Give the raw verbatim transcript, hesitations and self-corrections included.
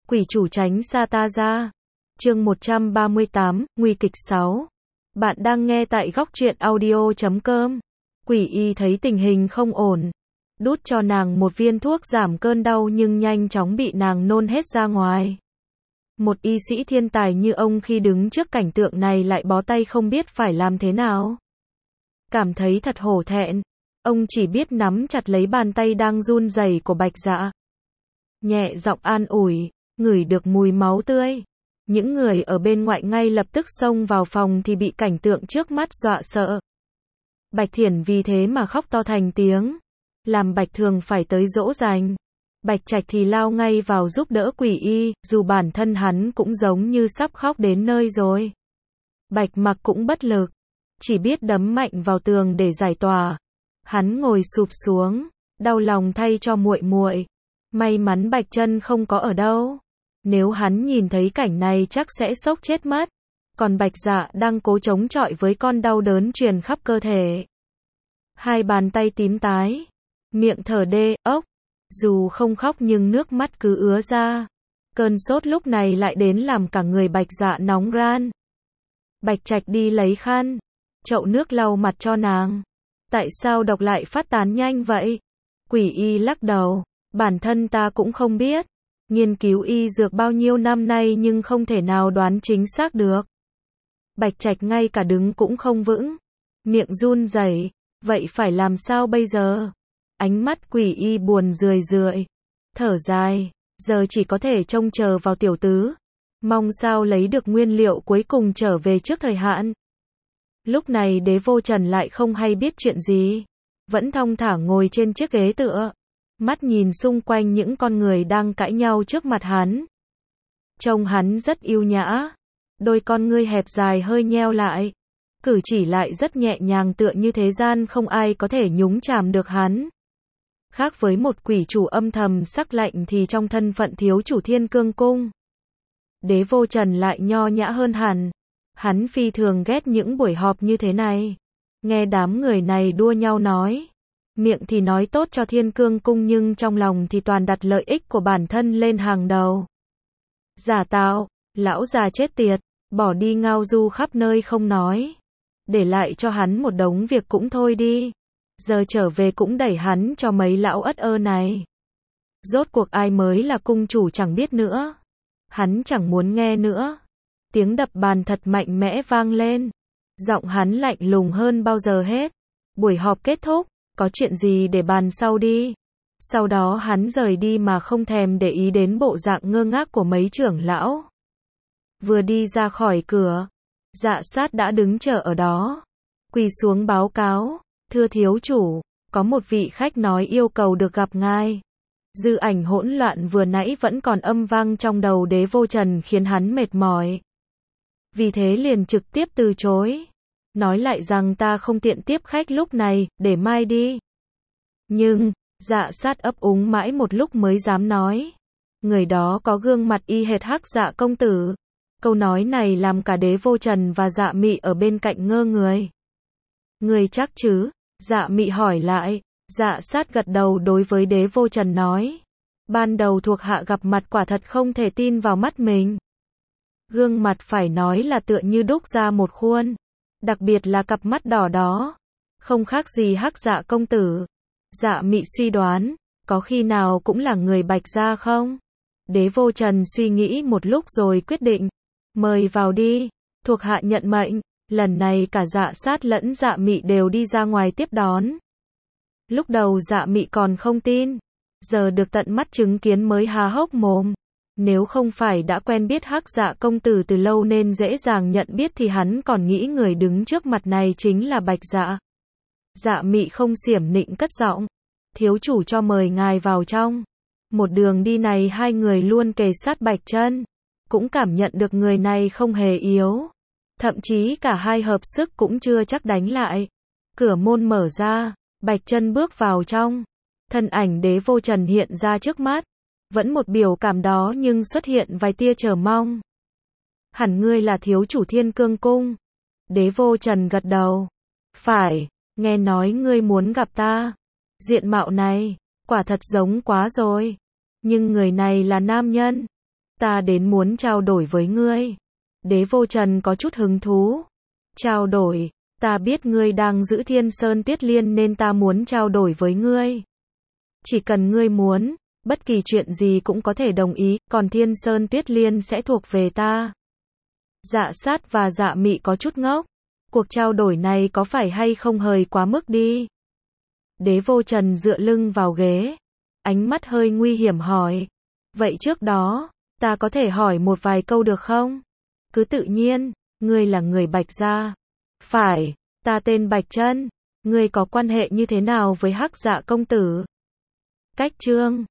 Quỷ chủ tránh xa ta ra. Chương một trăm ba mươi tám, nguy kịch sáu. Bạn đang nghe tại góc truyện audio chấm com. Quỷ y thấy tình hình không ổn, đút cho nàng một viên thuốc giảm cơn đau nhưng nhanh chóng bị nàng nôn hết ra ngoài. Một y sĩ thiên tài như ông khi đứng trước cảnh tượng này lại bó tay không biết phải làm thế nào. Cảm thấy thật hổ thẹn, ông chỉ biết nắm chặt lấy bàn tay đang run rẩy của Bạch Dạ. Nhẹ giọng an ủi, ngửi được mùi máu tươi. Những người ở bên ngoài ngay lập tức xông vào phòng thì bị cảnh tượng trước mắt dọa sợ. Bạch Thiển vì thế mà khóc to thành tiếng, làm Bạch Thường phải tới dỗ dành. Bạch Trạch thì lao ngay vào giúp đỡ quỷ y, dù bản thân hắn cũng giống như sắp khóc đến nơi rồi. Bạch Mặc cũng bất lực, chỉ biết đấm mạnh vào tường để giải tỏa. Hắn ngồi sụp xuống, đau lòng thay cho muội muội. May mắn Bạch Chân không có ở đâu. Nếu hắn nhìn thấy cảnh này chắc sẽ sốc chết mất. Còn Bạch Dạ đang cố chống chọi với con đau đớn truyền khắp cơ thể. Hai bàn tay tím tái, miệng thở đê, ốc. Dù không khóc nhưng nước mắt cứ ứa ra. Cơn sốt lúc này lại đến làm cả người Bạch Dạ nóng ran. Bạch Trạch đi lấy khăn, chậu nước lau mặt cho nàng. Tại sao độc lại phát tán nhanh vậy? Quỷ y lắc đầu, bản thân ta cũng không biết. Nghiên cứu y dược bao nhiêu năm nay nhưng không thể nào đoán chính xác được. Bạch Trạch ngay cả đứng cũng không vững, miệng run rẩy, vậy phải làm sao bây giờ? Ánh mắt quỷ y buồn rười rượi, thở dài, giờ chỉ có thể trông chờ vào tiểu tứ, mong sao lấy được nguyên liệu cuối cùng trở về trước thời hạn. Lúc này Đế Vô Trần lại không hay biết chuyện gì, vẫn thong thả ngồi trên chiếc ghế tựa, mắt nhìn xung quanh những con người đang cãi nhau trước mặt hắn. Trông hắn rất yêu nhã, đôi con ngươi hẹp dài hơi nheo lại, cử chỉ lại rất nhẹ nhàng tựa như thế gian không ai có thể nhúng chàm được hắn. Khác với một quỷ chủ âm thầm sắc lạnh thì trong thân phận thiếu chủ Thiên Cương Cung, Đế Vô Trần lại nho nhã hơn hẳn. Hắn phi thường ghét những buổi họp như thế này. Nghe đám người này đua nhau nói, miệng thì nói tốt cho Thiên Cương Cung nhưng trong lòng thì toàn đặt lợi ích của bản thân lên hàng đầu. Giả tạo, lão già chết tiệt, bỏ đi ngao du khắp nơi không nói, để lại cho hắn một đống việc cũng thôi đi. Giờ trở về cũng đẩy hắn cho mấy lão ất ơ này. Rốt cuộc ai mới là cung chủ chẳng biết nữa. Hắn chẳng muốn nghe nữa. Tiếng đập bàn thật mạnh mẽ vang lên. Giọng hắn lạnh lùng hơn bao giờ hết. Buổi họp kết thúc, có chuyện gì để bàn sau đi. Sau đó hắn rời đi mà không thèm để ý đến bộ dạng ngơ ngác của mấy trưởng lão. Vừa đi ra khỏi cửa, Dạ Sát đã đứng chờ ở đó, quỳ xuống báo cáo. Thưa thiếu chủ, có một vị khách nói yêu cầu được gặp ngài. Dư ảnh hỗn loạn vừa nãy vẫn còn âm vang trong đầu Đế Vô Trần khiến hắn mệt mỏi. Vì thế liền trực tiếp từ chối. Nói lại rằng ta không tiện tiếp khách lúc này, để mai đi. Nhưng, Dạ Sát ấp úng mãi một lúc mới dám nói. Người đó có gương mặt y hệt Hắc Dạ công tử. Câu nói này làm cả Đế Vô Trần và Dạ Mị ở bên cạnh ngơ người. Người chắc chứ? Dạ Mị hỏi lại. Dạ Sát gật đầu đối với Đế Vô Trần nói. Ban đầu thuộc hạ gặp mặt quả thật không thể tin vào mắt mình. Gương mặt phải nói là tựa như đúc ra một khuôn. Đặc biệt là cặp mắt đỏ đó. Không khác gì Hắc Dạ công tử. Dạ Mị suy đoán, có khi nào cũng là người Bạch gia không? Đế Vô Trần suy nghĩ một lúc rồi quyết định. Mời vào đi, thuộc hạ nhận mệnh. Lần này cả Dạ Sát lẫn Dạ Mị đều đi ra ngoài tiếp đón. Lúc đầu Dạ Mị còn không tin, giờ được tận mắt chứng kiến mới há hốc mồm. Nếu không phải đã quen biết Hắc Dạ công tử từ lâu nên dễ dàng nhận biết thì hắn còn nghĩ người đứng trước mặt này chính là Bạch Dạ. Dạ Mị không xiểm nịnh cất giọng, thiếu chủ cho mời ngài vào trong. Một đường đi này hai người luôn kề sát Bạch Chân, cũng cảm nhận được người này không hề yếu. Thậm chí cả hai hợp sức cũng chưa chắc đánh lại. Cửa môn mở ra, Bạch Chân bước vào trong. Thân ảnh Đế Vô Trần hiện ra trước mắt. Vẫn một biểu cảm đó nhưng xuất hiện vài tia chờ mong. Hẳn ngươi là thiếu chủ Thiên Cương Cung. Đế Vô Trần gật đầu. Phải, nghe nói ngươi muốn gặp ta. Diện mạo này, quả thật giống quá rồi. Nhưng người này là nam nhân. Ta đến muốn trao đổi với ngươi. Đế vô trần có chút hứng thú. Trao đổi, ta biết ngươi đang giữ Thiên Sơn Tiết Liên nên ta muốn trao đổi với ngươi. Chỉ cần ngươi muốn, bất kỳ chuyện gì cũng có thể đồng ý, còn Thiên Sơn Tuyết Liên sẽ thuộc về ta. Dạ sát và dạ mị có chút ngốc. Cuộc trao đổi này có phải hay không hơi quá mức đi? Đế vô trần dựa lưng vào ghế. Ánh mắt hơi nguy hiểm hỏi. Vậy trước đó, ta có thể hỏi một vài câu được không? Cứ tự nhiên, ngươi là người Bạch gia. Phải, ta tên Bạch Chân. Ngươi có quan hệ như thế nào với Hắc Dạ công tử? Cách chương